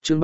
chương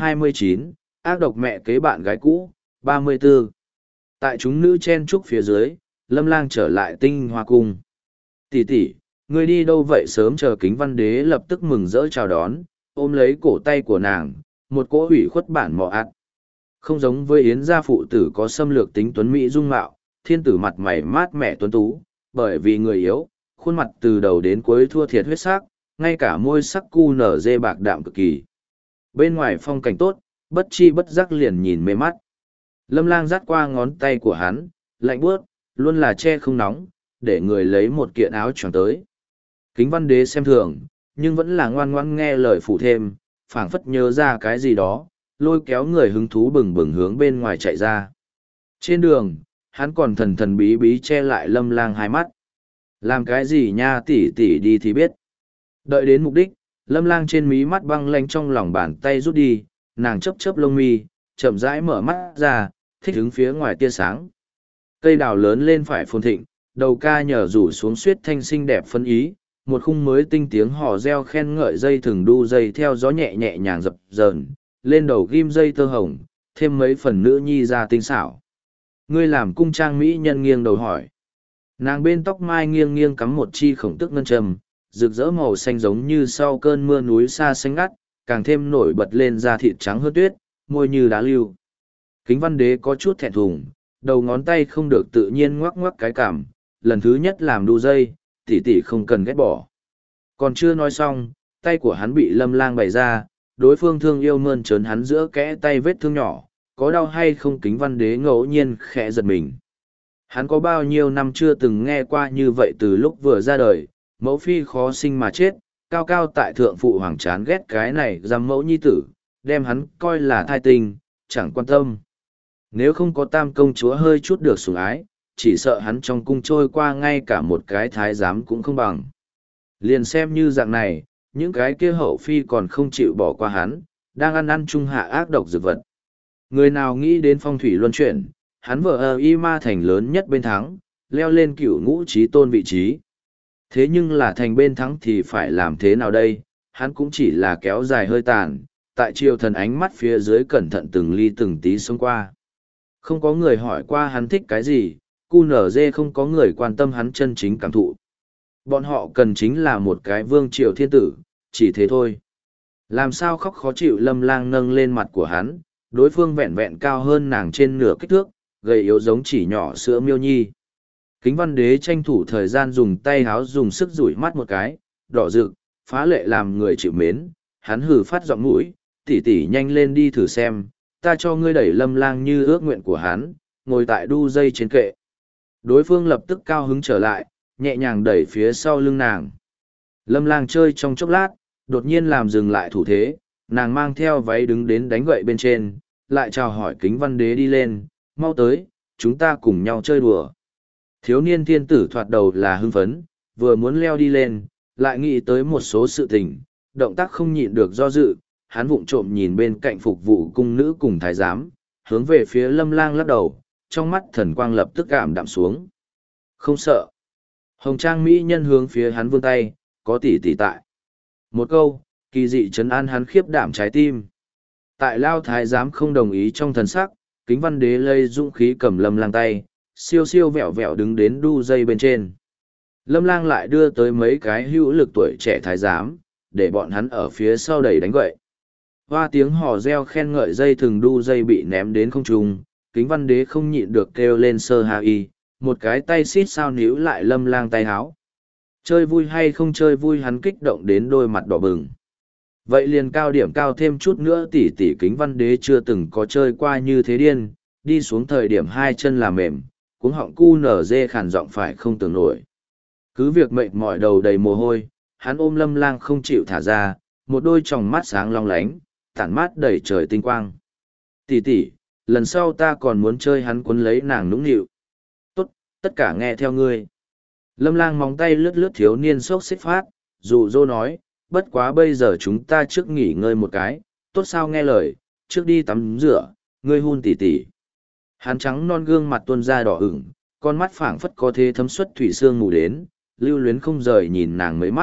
329, ác độc mẹ kế bạn gái cũ, 34. Tại chúng nữ chen trúc phía dưới, Lâm Lang trở lại Tinh Hoa Cung. Tỷ tỷ, ngươi đi đâu vậy? Sớm chờ Kính Văn Đế lập tức mừng rỡ chào đón, ôm lấy cổ tay của nàng, một cỗ ủy khuất bản mọ ạt. Không giống với Yến gia phụ tử có xâm lược tính tuấn mỹ dung mạo, thiên tử mặt mày mát mẻ tuấn tú, bởi vì người yếu, khuôn mặt từ đầu đến cuối thua thiệt huyết sắc, ngay cả môi sắc cu nở dê bạc đạm cực kỳ. Bên ngoài phong cảnh tốt, bất chi bất giác liền nhìn mê mắt. Lâm Lang dắt qua ngón tay của hắn, lạnh buốt, luôn là che không nóng, để người lấy một kiện áo choàng tới. Kính Văn Đế xem thường, nhưng vẫn là ngoan ngoãn nghe lời phụ thêm, phảng phất nhớ ra cái gì đó, lôi kéo người hứng thú bừng bừng hướng bên ngoài chạy ra. Trên đường, hắn còn thần thần bí bí che lại Lâm Lang hai mắt. Làm cái gì nha, tỷ tỷ đi thì biết. Đợi đến mục đích, Lâm Lang trên mí mắt băng lanh trong lòng bàn tay rút đi, nàng chớp chớp lông mi, chậm rãi mở mắt ra, thích đứng phía ngoài tia sáng. Cây đào lớn lên phải phồn thịnh, đầu ca nhờ rủ xuống suyết thanh xinh đẹp phân ý, một khung mới tinh tiếng hò reo khen ngợi dây thừng đu dây theo gió nhẹ nhẹ nhàng dập dờn, lên đầu ghim dây tơ hồng, thêm mấy phần nữ nhi ra tinh xảo. Ngươi làm cung trang mỹ nhân nghiêng đầu hỏi. Nàng bên tóc mai nghiêng nghiêng cắm một chi khổng tức ngân trầm, rực rỡ màu xanh giống như sau cơn mưa núi xa xanh ngắt, càng thêm nổi bật lên da thịt trắng hơn tuyết, môi như đá lưu. Kính Văn Đế có chút thẹn thùng, đầu ngón tay không được tự nhiên ngoắc ngoắc cái cảm, lần thứ nhất làm đu dây, tỷ tỷ không cần ghét bỏ. Còn chưa nói xong, tay của hắn bị Lâm Lang bày ra, đối phương thương yêu mơn trớn hắn giữa kẽ tay vết thương nhỏ, có đau hay không? Kính Văn Đế ngẫu nhiên khẽ giật mình. Hắn có bao nhiêu năm chưa từng nghe qua như vậy. Từ lúc vừa ra đời, mẫu phi khó sinh mà chết, cao cao tại thượng phụ hoàng chán ghét cái này giam mẫu nhi tử, đem hắn coi là thai tinh, chẳng quan tâm. Nếu không có tam công chúa hơi chút được sủng ái, chỉ sợ hắn trong cung trôi qua ngay cả một cái thái giám cũng không bằng. Liền xem như dạng này, những cái kia hậu phi còn không chịu bỏ qua hắn, đang ăn chung hạ ác độc dược vật. Người nào nghĩ đến phong thủy luân chuyển, hắn vợ y ma thành lớn nhất bên thắng, leo lên cửu ngũ trí tôn vị trí. Thế nhưng là thành bên thắng thì phải làm thế nào đây? Hắn cũng chỉ là kéo dài hơi tàn, tại triều thần ánh mắt phía dưới cẩn thận từng ly từng tí xông qua. Không có người hỏi qua hắn thích cái gì, cu nở dê không có người quan tâm hắn chân chính cảm thụ. Bọn họ cần chính là một cái vương triều thiên tử, chỉ thế thôi. Làm sao khóc khó chịu? Lâm Lang nâng lên mặt của hắn, đối phương vẹn vẹn cao hơn nàng trên nửa kích thước, gầy yếu giống chỉ nhỏ sữa miêu nhi. Kính Văn Đế tranh thủ thời gian dùng tay háo dùng sức dụi mắt một cái, đỏ rực, phá lệ làm người chịu mến, hắn hừ phát giọng mũi, tỷ tỷ nhanh lên đi thử xem, ta cho ngươi đẩy Lâm Lang như ước nguyện của hắn, ngồi tại đu dây trên kệ. Đối phương lập tức cao hứng trở lại, nhẹ nhàng đẩy phía sau lưng nàng. Lâm Lang chơi trong chốc lát, đột nhiên làm dừng lại thủ thế, nàng mang theo váy đứng đến đánh gậy bên trên, lại chào hỏi Kính Văn Đế đi lên, mau tới, chúng ta cùng nhau chơi đùa. Thiếu niên thiên tử thoạt đầu là hưng phấn, vừa muốn leo đi lên, lại nghĩ tới một số sự tình, động tác không nhịn được do dự, hắn vụng trộm nhìn bên cạnh phục vụ cung nữ cùng thái giám, hướng về phía Lâm Lang lắc đầu, trong mắt thần quang lập tức ảm đạm xuống. Không sợ. Hồng trang mỹ nhân hướng phía hắn vươn tay, có tỷ tỷ tại. Một câu, kỳ dị trấn an hắn khiếp đảm trái tim. Tại Lao thái giám không đồng ý trong thần sắc, Kính Văn Đế lây dũng khí cầm Lâm Lang tay, siêu siêu vẹo vẹo đứng đến đu dây bên trên. Lâm Lang lại đưa tới mấy cái hữu lực tuổi trẻ thái giám, để bọn hắn ở phía sau đẩy đánh gậy. Hoa tiếng hò reo khen ngợi dây thừng đu dây bị ném đến không trung, Kính Văn Đế không nhịn được kêu lên sơ ha y, một cái tay xít sao níu lại Lâm Lang tay háo. Chơi vui hay không chơi vui, hắn kích động đến đôi mặt đỏ bừng. Vậy liền cao điểm cao thêm chút nữa, tỷ tỷ. Kính Văn Đế chưa từng có chơi qua như thế điên, đi xuống thời điểm hai chân là mềm, cuống họng cu nở dê khản giọng phải không tưởng nổi. Cứ việc mệt mỏi đầu đầy mồ hôi, hắn ôm Lâm Lang không chịu thả ra, một đôi tròng mắt sáng long lánh, tản mát đầy trời tinh quang. Tỷ tỷ, lần sau ta còn muốn chơi. Hắn quấn lấy nàng nũng nịu. Tốt, tất cả nghe theo ngươi. Lâm Lang móng tay lướt lướt thiếu niên sốc xích phát, dụ dỗ nói, bất quá bây giờ chúng ta trước nghỉ ngơi một cái, tốt sao? Nghe lời, trước đi tắm rửa, ngươi hun tỷ tỷ. Hắn trắng non gương mặt tuôn ra đỏ ửng, con mắt phảng phất có thế thấm xuất thủy sương mù đến, lưu luyến không rời nhìn nàng mấy mắt,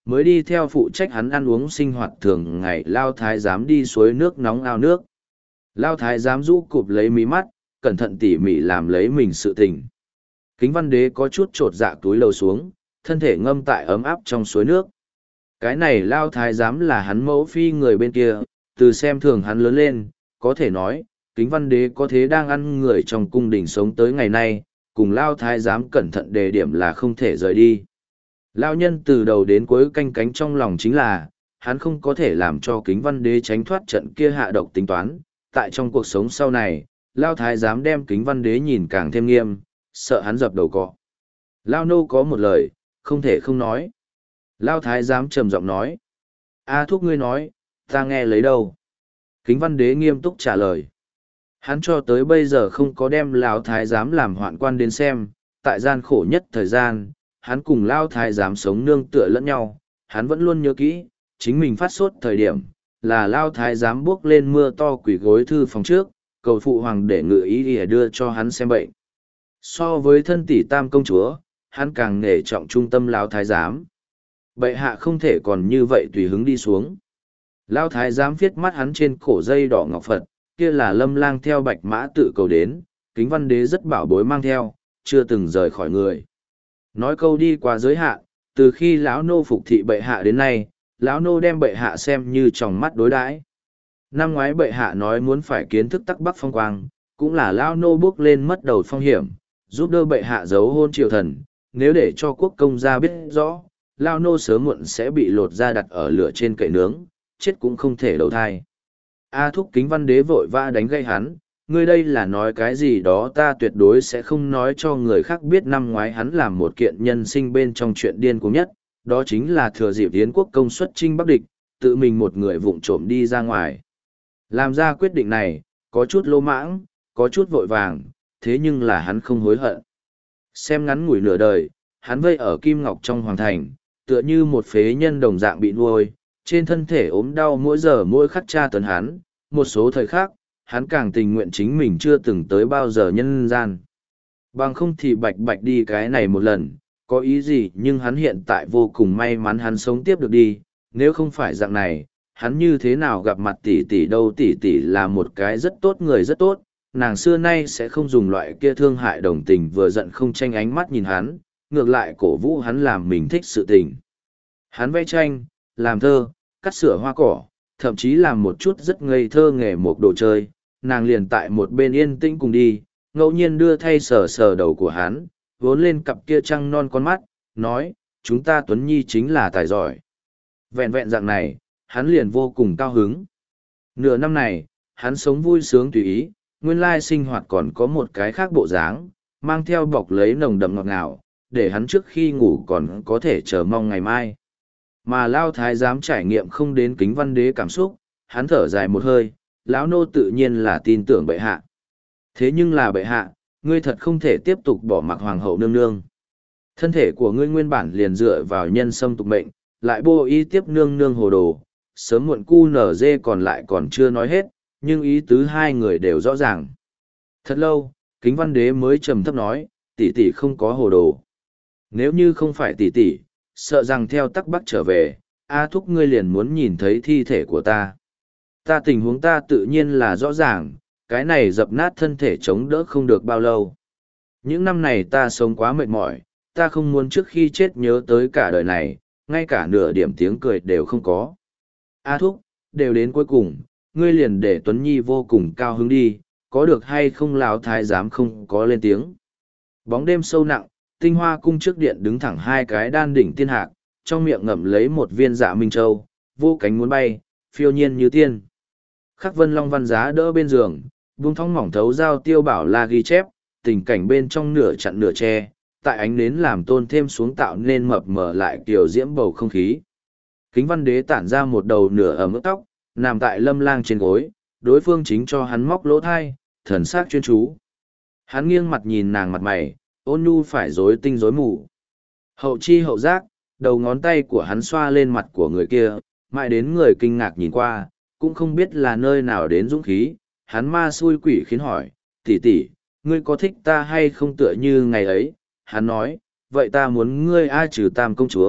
mới đi theo phụ trách hắn ăn uống sinh hoạt thường ngày Lao Thái giám đi suối nước nóng ao nước. Lao Thái giám rũ cụp lấy mí mắt, cẩn thận tỉ mỉ làm lấy mình sự tình. Kính Văn Đế có chút trột dạ túi lầu xuống, thân thể ngâm tại ấm áp trong suối nước. Cái này Lao Thái giám là hắn mẫu phi người bên kia, từ xem thường hắn lớn lên, có thể nói, Kính Văn Đế có thế đang ăn người trong cung đình sống tới ngày nay, cùng Lao Thái giám cẩn thận đề điểm là không thể rời đi. Lao nhân từ đầu đến cuối canh cánh trong lòng chính là, hắn không có thể làm cho Kính Văn Đế tránh thoát trận kia hạ độc tính toán, tại trong cuộc sống sau này, Lao Thái giám đem Kính Văn Đế nhìn càng thêm nghiêm, sợ hắn dập đầu cọ. Lao nô có một lời, không thể không nói. Lao Thái giám trầm giọng nói. A thúc ngươi nói, ta nghe lấy đâu. Kính Văn Đế nghiêm túc trả lời. Hắn cho tới bây giờ không có đem Lao Thái giám làm hoạn quan đến xem, tại gian khổ nhất thời gian, hắn cùng Lao Thái giám sống nương tựa lẫn nhau, hắn vẫn luôn nhớ kỹ, chính mình phát sốt thời điểm, là Lao Thái giám bước lên mưa to quỷ gối thư phòng trước, cầu phụ hoàng để ngự ý để đưa cho hắn xem bệnh. So với thân tỷ tam công chúa, hắn càng nể trọng trung tâm Lao Thái giám. Bệ hạ không thể còn như vậy tùy hứng đi xuống. Lao Thái giám viết mắt hắn trên cổ dây đỏ ngọc Phật, kia là Lâm Lang theo bạch mã tự cầu đến, Kính Văn Đế rất bảo bối mang theo, chưa từng rời khỏi người. Nói câu đi qua giới hạn, từ khi lão nô phục thị bệ hạ đến nay, lão nô đem bệ hạ xem như tròng mắt đối đãi. Năm ngoái bệ hạ nói muốn phải kiến thức Tắc Bắc phong quang, cũng là lão nô bước lên mất đầu phong hiểm, giúp đỡ bệ hạ giấu hôn triều thần, nếu để cho quốc công gia biết rõ, lão nô sớm muộn sẽ bị lột ra đặt ở lửa trên cậy nướng, chết cũng không thể đầu thai. A thúc Kính Văn Đế vội vã đánh gây hắn, ngươi đây là nói cái gì đó ta tuyệt đối sẽ không nói cho người khác biết. Năm ngoái hắn làm một kiện nhân sinh bên trong chuyện điên cuồng nhất, đó chính là thừa dịp Yến quốc công xuất chinh Bắc địch, tự mình một người vụng trộm đi ra ngoài. Làm ra quyết định này, có chút lỗ mãng, có chút vội vàng, thế nhưng là hắn không hối hận. Xem ngắn ngủi nửa đời, hắn vây ở Kim Ngọc trong hoàng thành, tựa như một phế nhân đồng dạng bị nuôi, trên thân thể ốm đau mỗi giờ mỗi khắc tra tấn hắn, một số thời khắc, hắn càng tình nguyện chính mình chưa từng tới bao giờ nhân gian. Bằng không thì bạch bạch đi cái này một lần, có ý gì, nhưng hắn hiện tại vô cùng may mắn hắn sống tiếp được đi, nếu không phải dạng này, hắn như thế nào gặp mặt tỷ tỷ đâu. Tỷ tỷ là một cái rất tốt người rất tốt, nàng xưa nay sẽ không dùng loại kia thương hại đồng tình vừa giận không tranh ánh mắt nhìn hắn, ngược lại cổ vũ hắn làm mình thích sự tình. Hắn vẽ tranh, làm thơ, cắt sửa hoa cỏ, thậm chí làm một chút rất ngây thơ nghề một đồ chơi, nàng liền tại một bên yên tĩnh cùng đi, ngẫu nhiên đưa thay sờ sờ đầu của hắn, vốn lên cặp kia trăng non con mắt, nói, chúng ta Tuấn Nhi chính là tài giỏi. Vẹn vẹn dạng này, hắn liền vô cùng cao hứng. Nửa năm này, hắn sống vui sướng tùy ý, nguyên lai sinh hoạt còn có một cái khác bộ dáng, mang theo bọc lấy nồng đậm ngọt ngào, để hắn trước khi ngủ còn có thể chờ mong ngày mai. Mà Lao Thái giám trải nghiệm không đến Kính Văn Đế cảm xúc, hắn thở dài một hơi, lão nô tự nhiên là tin tưởng bệ hạ. Thế nhưng là bệ hạ, ngươi thật không thể tiếp tục bỏ mặc hoàng hậu nương nương. Thân thể của ngươi nguyên bản liền dựa vào nhân sâm tục mệnh, lại bô y tiếp nương nương hồ đồ, sớm muộn cu nở dê còn lại còn chưa nói hết, nhưng ý tứ hai người đều rõ ràng. Thật lâu, Kính Văn Đế mới trầm thấp nói, tỷ tỷ không có hồ đồ. Nếu như không phải tỷ tỷ, sợ rằng theo Tắc Bắc trở về, A thúc ngươi liền muốn nhìn thấy thi thể của ta. Ta tình huống ta tự nhiên là rõ ràng, cái này dập nát thân thể chống đỡ không được bao lâu. Những năm này ta sống quá mệt mỏi, ta không muốn trước khi chết nhớ tới cả đời này, ngay cả nửa điểm tiếng cười đều không có. A thúc, đều đến cuối cùng, ngươi liền để Tuấn Nhi vô cùng cao hứng đi, có được hay không Lão Thái giám không có lên tiếng. Bóng đêm sâu nặng, Tinh Hoa cung trước điện đứng thẳng hai cái đan đỉnh tiên hạc, trong miệng ngậm lấy một viên dạ minh châu, vô cánh muốn bay, phiêu nhiên như tiên. Khắc Vân Long văn giá đỡ bên giường, buông thong mỏng thấu giao tiêu bảo la ghi chép, tình cảnh bên trong nửa chặn nửa che, tại ánh nến làm tôn thêm xuống tạo nên mập mờ lại kiểu diễm bầu không khí. Kính Văn Đế tản ra một đầu nửa ẩm ướt tóc, nằm tại Lâm Lang trên gối, đối phương chính cho hắn móc lỗ thai, thần sắc chuyên chú. Hắn nghiêng mặt nhìn nàng mặt mày, ôn nhu phải rối tinh rối mù. Hậu chi hậu giác, đầu ngón tay của hắn xoa lên mặt của người kia, mãi đến người kinh ngạc nhìn qua, cũng không biết là nơi nào đến dũng khí, hắn ma xui quỷ khiến hỏi, tỷ tỷ, ngươi có thích ta hay không? Tựa như ngày ấy, hắn nói, vậy ta muốn ngươi ai trừ tam công chúa,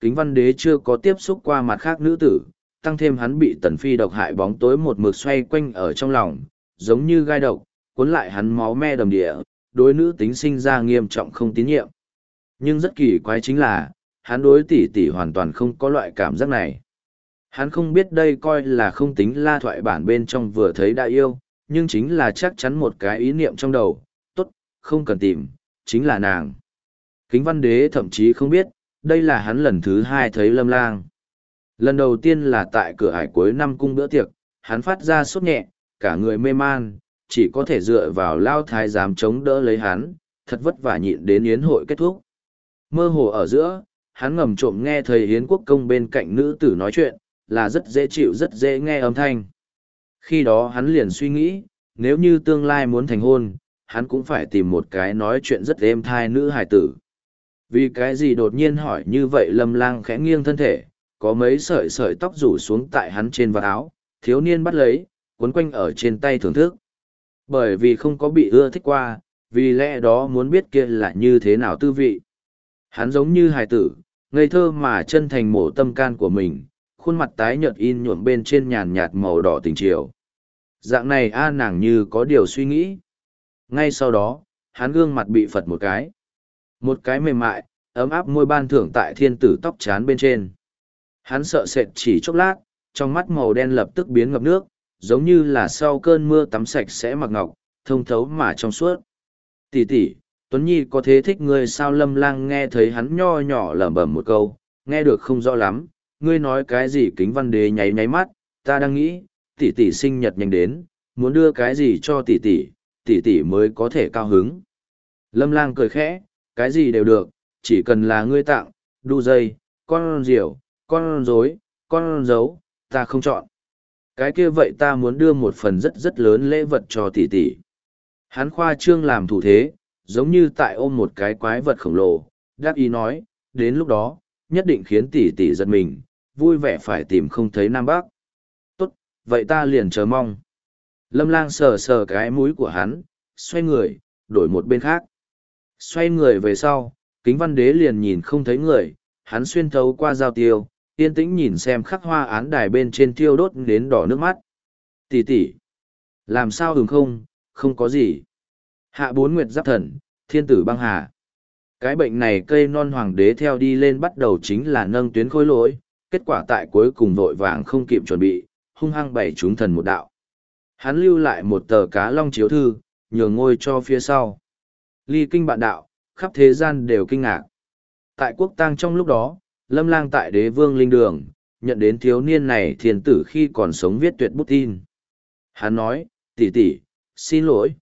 Kính Văn Đế chưa có tiếp xúc qua mặt khác nữ tử, tăng thêm hắn bị Tần Phi độc hại bóng tối một mực xoay quanh ở trong lòng, giống như gai độc, cuốn lại hắn máu me đầm địa, đối nữ tính sinh ra nghiêm trọng không tín nhiệm. Nhưng rất kỳ quái chính là, hắn đối tỷ tỷ hoàn toàn không có loại cảm giác này. Hắn không biết đây coi là không tính la thoại bản bên trong vừa thấy đã yêu, nhưng chính là chắc chắn một cái ý niệm trong đầu, tốt, không cần tìm, chính là nàng. Kính Văn Đế thậm chí không biết, đây là hắn lần thứ hai thấy Lâm Lang. Lần đầu tiên là tại cửa ải cuối năm cung bữa tiệc, hắn phát ra sốt nhẹ, cả người mê man, chỉ có thể dựa vào lao thái giám chống đỡ lấy hắn, thật vất vả nhịn đến yến hội kết thúc. Mơ hồ ở giữa, hắn ngầm trộm nghe thầy Yến Quốc Công bên cạnh nữ tử nói chuyện, là rất dễ chịu rất dễ nghe âm thanh. Khi đó hắn liền suy nghĩ, nếu như tương lai muốn thành hôn, hắn cũng phải tìm một cái nói chuyện rất êm thai nữ hài tử. Vì cái gì đột nhiên hỏi như vậy Lâm Lang khẽ nghiêng thân thể, có mấy sợi sợi tóc rủ xuống tại hắn trên vạt áo, thiếu niên bắt lấy, quấn quanh ở trên tay thưởng thức. Bởi vì không có bị ưa thích qua, vì lẽ đó muốn biết kia là như thế nào tư vị. Hắn giống như hài tử, ngây thơ mà chân thành mổ tâm can của mình, khuôn mặt tái nhợt in nhuộm bên trên nhàn nhạt màu đỏ tình chiều. Dạng này nàng như có điều suy nghĩ. Ngay sau đó, hắn gương mặt bị phật một cái. Một cái mềm mại, ấm áp môi ban thưởng tại thiên tử tóc chán bên trên. Hắn sợ sệt chỉ chốc lát, trong mắt màu đen lập tức biến ngập nước, giống như là sau cơn mưa tắm sạch sẽ mặc ngọc, thông thấu mà trong suốt. Tỷ tỷ, Tuấn Nhi có thế thích ngươi sao? Lâm Lang nghe thấy hắn nho nhỏ lẩm bẩm một câu, nghe được không rõ lắm, ngươi nói cái gì? Kính Văn Đế nháy nháy mắt, ta đang nghĩ, tỷ tỷ sinh nhật nhanh đến, muốn đưa cái gì cho tỷ tỷ, tỷ tỷ mới có thể cao hứng. Lâm Lang cười khẽ, cái gì đều được, chỉ cần là ngươi tặng, đu dây, con diều, con rối, con dấu, ta không chọn. Cái kia vậy ta muốn đưa một phần rất rất lớn lễ vật cho tỷ tỷ. Hắn khoa trương làm thủ thế, giống như tại ôm một cái quái vật khổng lồ, đáp ý nói, đến lúc đó, nhất định khiến tỷ tỷ giật mình, vui vẻ phải tìm không thấy Nam Bắc. Tốt, vậy ta liền chờ mong. Lâm Lang sờ sờ cái mũi của hắn, xoay người, đổi một bên khác. Xoay người về sau, Kính Văn Đế liền nhìn không thấy người, hắn xuyên thấu qua giao tiêu, yên tĩnh nhìn xem khắc hoa án đài bên trên thiêu đốt đến đỏ nước mắt. Tỷ tỷ, làm sao không có gì. Hạ 4 nguyệt giáp thần, thiên tử băng hà. Cái bệnh này cây non hoàng đế theo đi lên bắt đầu chính là nâng tuyến khối lỗi, kết quả tại cuối cùng vội vàng không kịp chuẩn bị, hung hăng bày chúng thần một đạo. Hắn lưu lại một tờ cá long chiếu thư, nhường ngôi cho phía sau. Ly kinh bạn đạo, khắp thế gian đều kinh ngạc. Tại quốc tang trong lúc đó, Lâm Lang tại đế vương linh đường, nhận đến thiếu niên này thiên tử khi còn sống viết tuyệt bút tin. Hắn nói, tỷ tỷ, xin lỗi,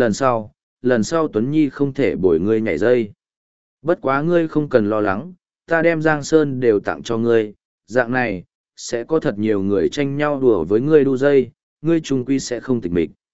lần sau Tuấn Nhi không thể bồi ngươi nhảy dây. Bất quá ngươi không cần lo lắng, ta đem Giang Sơn đều tặng cho ngươi, dạng này, sẽ có thật nhiều người tranh nhau đùa với ngươi đu dây, ngươi trung quy sẽ không tịch mịch.